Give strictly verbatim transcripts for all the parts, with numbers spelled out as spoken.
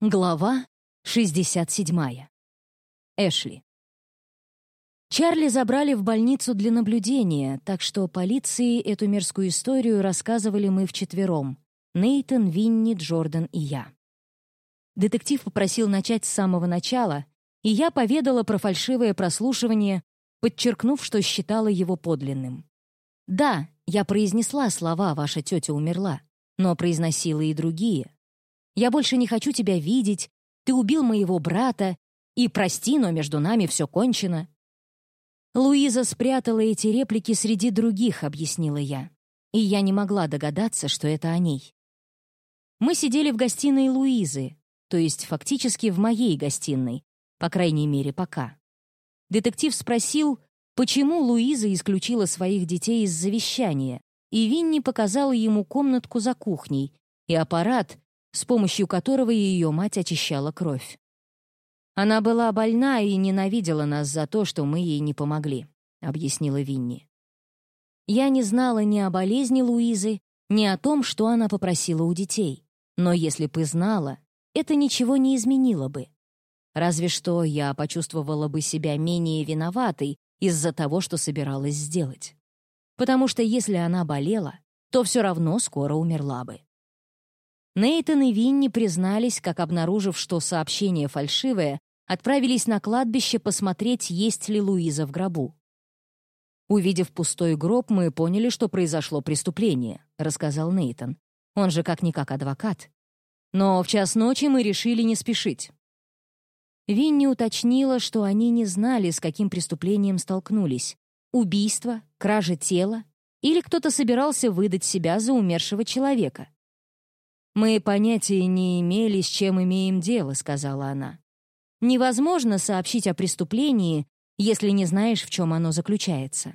Глава шестьдесят седьмая. Эшли. Чарли забрали в больницу для наблюдения, так что полиции эту мерзкую историю рассказывали мы вчетвером — Нейтан, Винни, Джордан и я. Детектив попросил начать с самого начала, и я поведала про фальшивое прослушивание, подчеркнув, что считала его подлинным. Да, я произнесла слова «ваша тетя умерла», но произносила и другие. «Я больше не хочу тебя видеть», «ты убил моего брата» и «прости, но между нами все кончено». Луиза спрятала эти реплики среди других, объяснила я, и я не могла догадаться, что это о ней. Мы сидели в гостиной Луизы, то есть фактически в моей гостиной, по крайней мере, пока. Детектив спросил, почему Луиза исключила своих детей из завещания, и Винни показала ему комнатку за кухней и аппарат, с помощью которого ее мать очищала кровь. «Она была больна и ненавидела нас за то, что мы ей не помогли», — объяснила Винни. Я не знала ни о болезни Луизы, ни о том, что она попросила у детей, но если бы знала, это ничего не изменило бы. Разве что я почувствовала бы себя менее виноватой из-за того, что собиралась сделать. Потому что если она болела, то все равно скоро умерла бы. Нейтан и Винни признались, как обнаружив, что сообщение фальшивое, отправились на кладбище посмотреть, есть ли Луиза в гробу. «Увидев пустой гроб, мы поняли, что произошло преступление», — рассказал Нейтан. «Он же как-никак адвокат. Но в час ночи мы решили не спешить». Винни уточнила, что они не знали, с каким преступлением столкнулись. Убийство, кража тела или кто-то собирался выдать себя за умершего человека. «Мы понятия не имели, с чем имеем дело», — сказала она. «Невозможно сообщить о преступлении, если не знаешь, в чем оно заключается».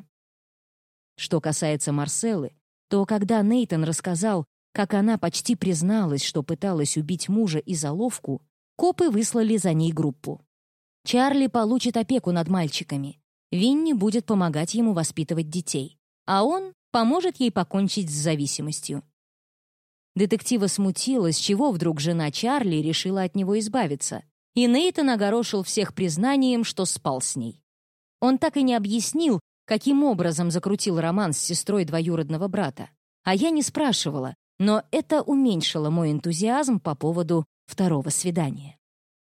Что касается Марселлы, то когда Нейтан рассказал, как она почти призналась, что пыталась убить мужа и заловку, копы выслали за ней группу. Чарли получит опеку над мальчиками, Винни будет помогать ему воспитывать детей, а он поможет ей покончить с зависимостью. Детектива смутило, с чего вдруг жена Чарли решила от него избавиться, и Нейтан огорошил всех признанием, что спал с ней. Он так и не объяснил, каким образом закрутил роман с сестрой двоюродного брата, а я не спрашивала, но это уменьшило мой энтузиазм по поводу второго свидания.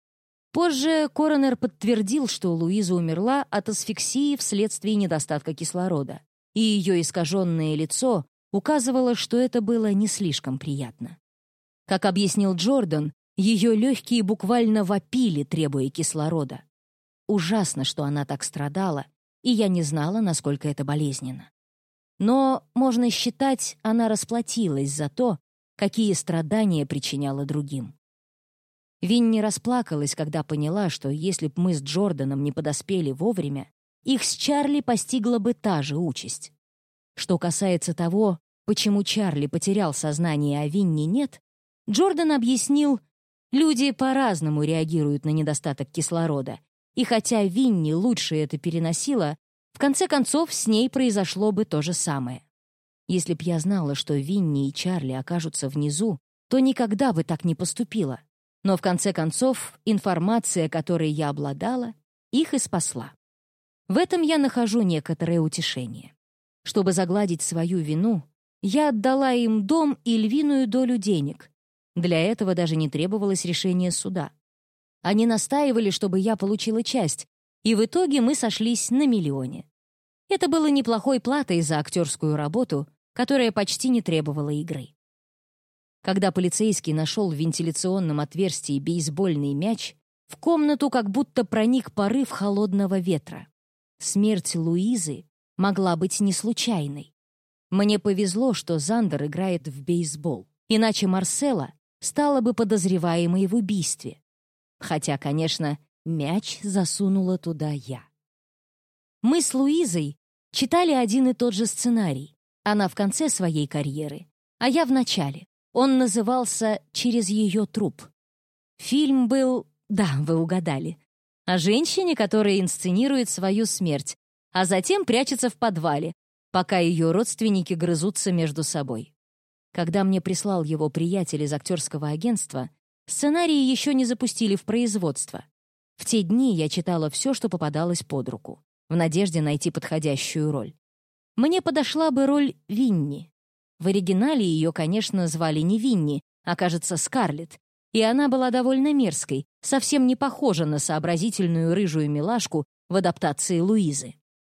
Позже коронер подтвердил, что Луиза умерла от асфиксии вследствие недостатка кислорода, и ее искаженное лицо указывало, что это было не слишком приятно. Как объяснил Джордан, ее легкие буквально вопили, требуя кислорода. Ужасно, что она так страдала, и я не знала, насколько это болезненно. Но, можно считать, она расплатилась за то, какие страдания причиняла другим. Винни расплакалась, когда поняла, что если б мы с Джорданом не подоспели вовремя, их с Чарли постигла бы та же участь. Что касается того, почему Чарли потерял сознание, а Винни нет, Джордан объяснил, люди по-разному реагируют на недостаток кислорода, и хотя Винни лучше это переносила, в конце концов с ней произошло бы то же самое. Если б я знала, что Винни и Чарли окажутся внизу, то никогда бы так не поступила. Но в конце концов информация, которой я обладала, их и спасла. В этом я нахожу некоторое утешение. Чтобы загладить свою вину, я отдала им дом и львиную долю денег. Для этого даже не требовалось решение суда. Они настаивали, чтобы я получила часть, и в итоге мы сошлись на миллионе. Это было неплохой платой за актерскую работу, которая почти не требовала игры. Когда полицейский нашел в вентиляционном отверстии бейсбольный мяч, в комнату как будто проник порыв холодного ветра. Смерть Луизы могла быть не случайной. Мне повезло, что Зандер играет в бейсбол, иначе Марселла стала бы подозреваемой в убийстве. Хотя, конечно, мяч засунула туда я. Мы с Луизой читали один и тот же сценарий. Она в конце своей карьеры, а я в начале. Он назывался «Через ее труп». Фильм был, да, вы угадали, о женщине, которая инсценирует свою смерть, а затем прячется в подвале, пока ее родственники грызутся между собой. Когда мне прислал его приятель из актерского агентства, Сценарии еще не запустили в производство. В те дни я читала все, что попадалось под руку, в надежде найти подходящую роль. Мне подошла бы роль Винни. В оригинале ее, конечно, звали не Винни, а, кажется, Скарлетт, и она была довольно мерзкой, совсем не похожа на сообразительную рыжую милашку в адаптации Луизы.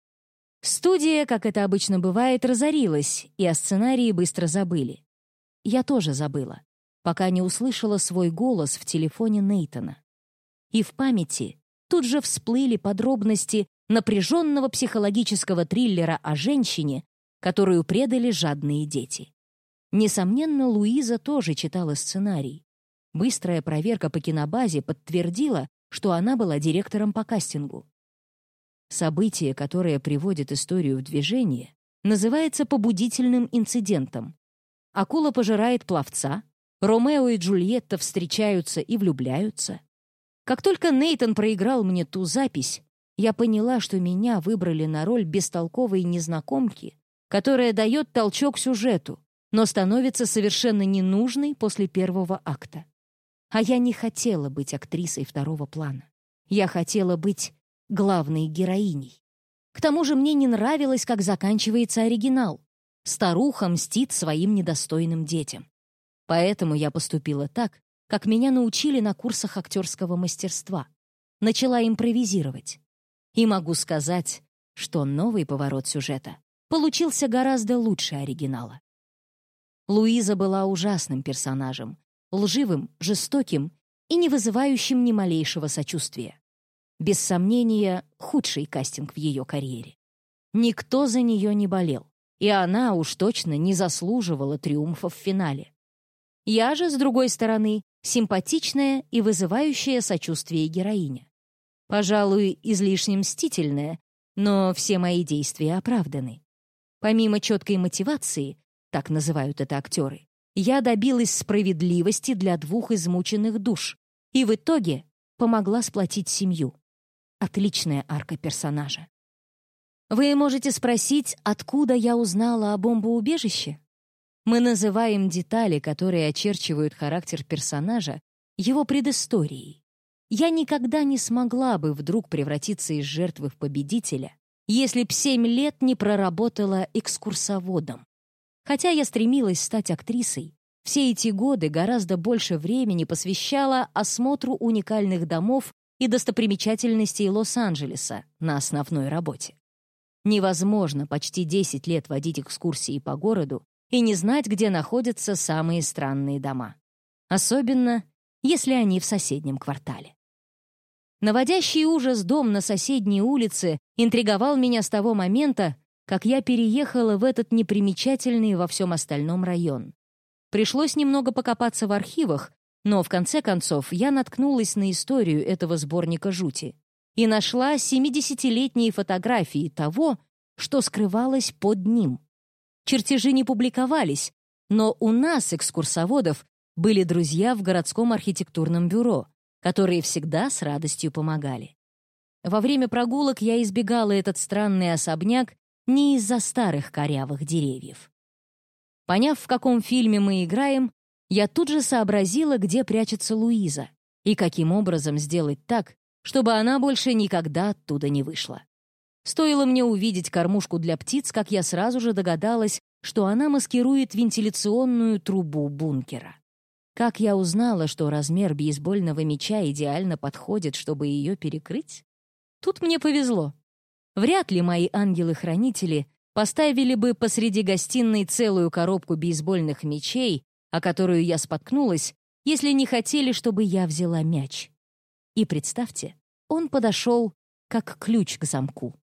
Студия, как это обычно бывает, разорилась, и о сценарии быстро забыли. Я тоже забыла, пока не услышала свой голос в телефоне Нейтана. И в памяти тут же всплыли подробности напряженного психологического триллера о женщине, которую предали жадные дети. Несомненно, Луиза тоже читала сценарий. Быстрая проверка по кинобазе подтвердила, что она была директором по кастингу. Событие, которое приводит историю в движение, называется побудительным инцидентом. Акула пожирает пловца, Ромео и Джульетта встречаются и влюбляются. Как только Нейтан проиграл мне ту запись, я поняла, что меня выбрали на роль бестолковой незнакомки, которая дает толчок сюжету, но становится совершенно ненужной после первого акта. А я не хотела быть актрисой второго плана. Я хотела быть главной героиней. К тому же мне не нравилось, как заканчивается оригинал. Старуха мстит своим недостойным детям. Поэтому я поступила так, как меня научили на курсах актерского мастерства. Начала импровизировать. И могу сказать, что новый поворот сюжета получился гораздо лучше оригинала. Луиза была ужасным персонажем, лживым, жестоким и не вызывающим ни малейшего сочувствия. Без сомнения, худший кастинг в ее карьере. Никто за нее не болел, и она уж точно не заслуживала триумфа в финале. Я же, с другой стороны, симпатичная и вызывающая сочувствие героиня. Пожалуй, излишне мстительная, но все мои действия оправданы. Помимо четкой мотивации, так называют это актеры, я добилась справедливости для двух измученных душ и в итоге помогла сплотить семью. Отличная арка персонажа. Вы можете спросить, откуда я узнала о бомбоубежище? Мы называем детали, которые очерчивают характер персонажа, его предысторией. Я никогда не смогла бы вдруг превратиться из жертвы в победителя, если б семь лет не проработала экскурсоводом. Хотя я стремилась стать актрисой, все эти годы гораздо больше времени посвящала осмотру уникальных домов и достопримечательностей Лос-Анджелеса на основной работе. Невозможно почти десять лет водить экскурсии по городу и не знать, где находятся самые странные дома. Особенно, если они в соседнем квартале. Наводящий ужас дом на соседней улице интриговал меня с того момента, как я переехала в этот непримечательный во всем остальном район. Пришлось немного покопаться в архивах, но в конце концов я наткнулась на историю этого сборника жути и нашла семидесятилетние фотографии того, что скрывалось под ним. Чертежи не публиковались, но у нас, экскурсоводов, были друзья в городском архитектурном бюро, которые всегда с радостью помогали. Во время прогулок я избегала этот странный особняк не из-за старых корявых деревьев. Поняв, в каком фильме мы играем, я тут же сообразила, где прячется Луиза, и каким образом сделать так, чтобы она больше никогда оттуда не вышла. Стоило мне увидеть кормушку для птиц, как я сразу же догадалась, что она маскирует вентиляционную трубу бункера. Как я узнала, что размер бейсбольного мяча идеально подходит, чтобы ее перекрыть? Тут мне повезло. Вряд ли мои ангелы-хранители поставили бы посреди гостиной целую коробку бейсбольных мячей, о которую я споткнулась, если не хотели, чтобы я взяла мяч. И представьте, он подошел как ключ к замку.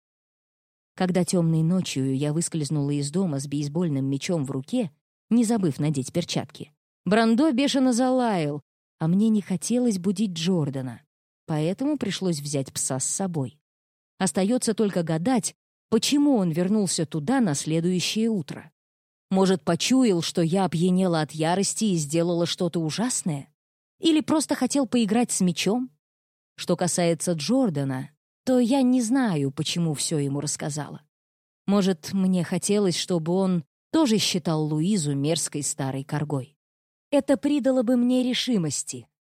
Когда темной ночью я выскользнула из дома с бейсбольным мячом в руке, не забыв надеть перчатки, Брандо бешено залаял, а мне не хотелось будить Джордана, поэтому пришлось взять пса с собой. Остается только гадать, почему он вернулся туда на следующее утро. Может, почуял, что я опьянела от ярости и сделала что-то ужасное? Или просто хотел поиграть с мячом? Что касается Джордана, то я не знаю, почему все ему рассказала. Может, мне хотелось, чтобы он тоже считал Луизу мерзкой старой коргой. Это придало бы мне решимости.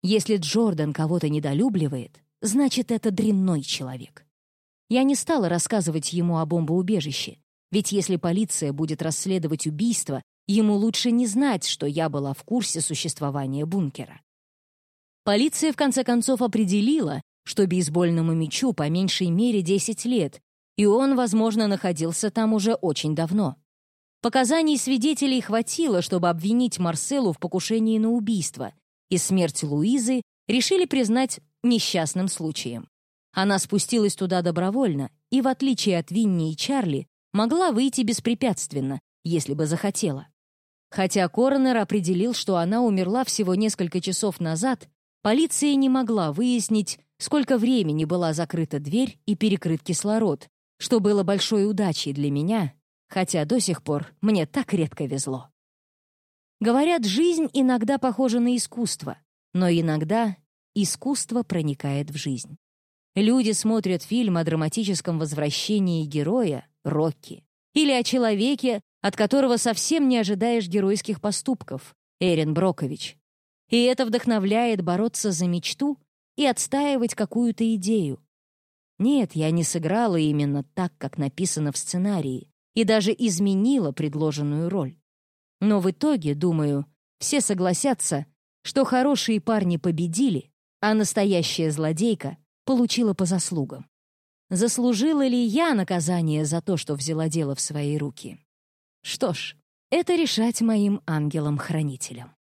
Если Джордан кого-то недолюбливает, значит, это дрянной человек. Я не стала рассказывать ему о бомбоубежище, ведь если полиция будет расследовать убийство, ему лучше не знать, что я была в курсе существования бункера. Полиция, в конце концов, определила, что бейсбольному мячу по меньшей мере десять лет, и он, возможно, находился там уже очень давно. Показаний свидетелей хватило, чтобы обвинить Марселу в покушении на убийство, и смерть Луизы решили признать несчастным случаем. Она спустилась туда добровольно и, в отличие от Винни и Чарли, могла выйти беспрепятственно, если бы захотела. Хотя коронер определил, что она умерла всего несколько часов назад, полиция не могла выяснить, сколько времени была закрыта дверь и перекрыт кислород, что было большой удачей для меня, хотя до сих пор мне так редко везло. Говорят, жизнь иногда похожа на искусство, но иногда искусство проникает в жизнь. Люди смотрят фильм о драматическом возвращении героя, Рокки, или о человеке, от которого совсем не ожидаешь геройских поступков, Эрин Брокович. И это вдохновляет бороться за мечту и отстаивать какую-то идею. Нет, я не сыграла именно так, как написано в сценарии, и даже изменила предложенную роль. Но в итоге, думаю, все согласятся, что хорошие парни победили, а настоящая злодейка получила по заслугам. Заслужила ли я наказание за то, что взяла дело в свои руки? Что ж, это решать моим ангелам-хранителям.